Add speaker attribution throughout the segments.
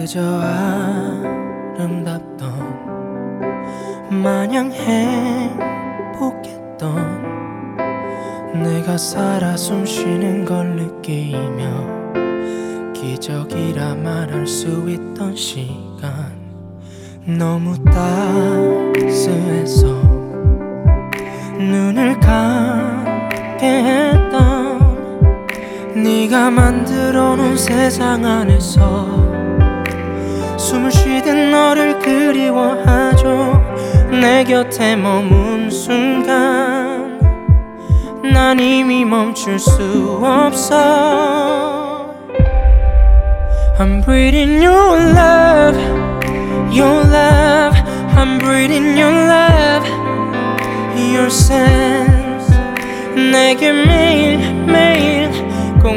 Speaker 1: 그저 아름답던 마냥 행복했던 내가 살아 숨쉬는 걸 느끼며 기적이라 말할 수 있던 시간 너무 따스해서 눈을 감게 했던 네가 만들어 놓은 세상 안에서 숨을 쉬듯 너를 그리워하죠. 내 곁에 머문 순간 난 이미 멈출 수 없어. I'm breathing your love, your love. I'm breathing your love, your sense. 내게 매일매일 꼭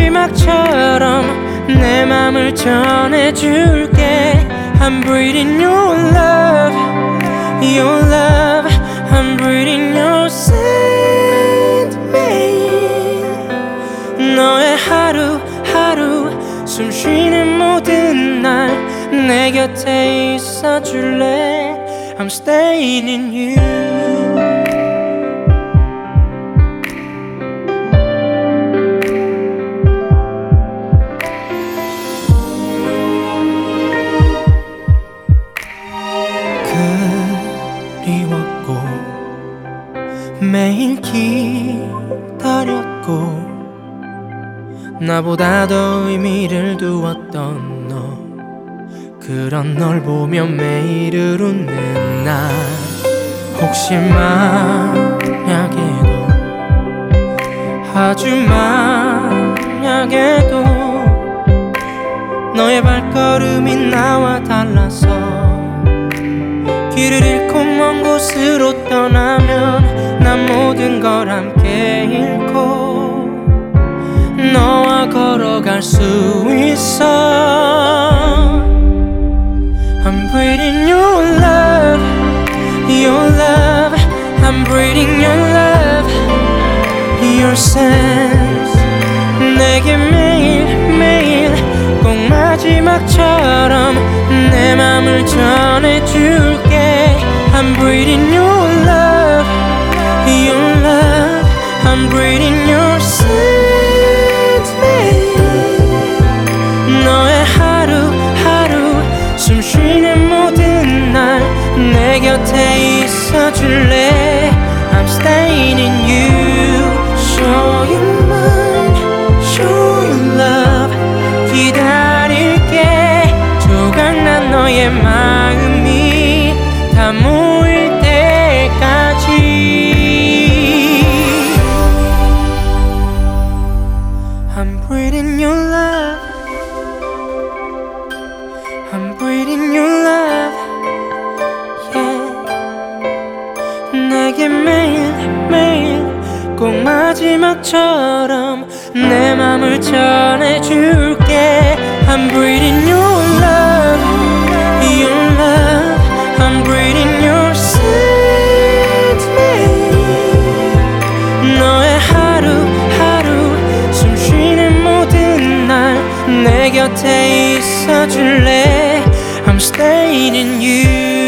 Speaker 1: 마지막처럼 내 맘을 전해줄게. I'm breathing your love, your love. I'm breathing your scent. 매일 너의 하루하루 숨쉬는 모든 날 내 곁에 있어줄래. I'm staying in you. 그리웠고 매일 기다렸고 나보다 더 의미를 두었던 너 그런 널 보며 매일을 웃는 나 혹시 만약에도 아주 만약에도 너의 발걸음이 나와 달라서 길을 잃고 먼 곳으로 떠나면 난 모든 걸 함께 잃고 너와 걸어갈 수 있어. I'm breathing your love, your love. I'm breathing your love, your sense. 내게 매일매일 꼭 마지막처럼 내 맘을 전해줄게. I'm breathing your love, your love. I'm breathing your scent. 매일 너의 하루하루 숨쉬는 모든 날 내 곁에 있어줄래. I'm staying in you. Show your mind, show your love. 기다릴게. 조각난 너의 마음이 다 모일 때까지. I'm breathing your love, I'm breathing your love, yeah. 내게 매일매일 꼭 마지막처럼 내 맘을 전해줄게. I'm breathing your love, your love. I'm breathing your scent. 매일 너의 하루하루 숨쉬는 모든 날 내 곁에 있어줄래. I'm staying in you.